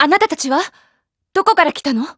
あなたたちはどこから来たの？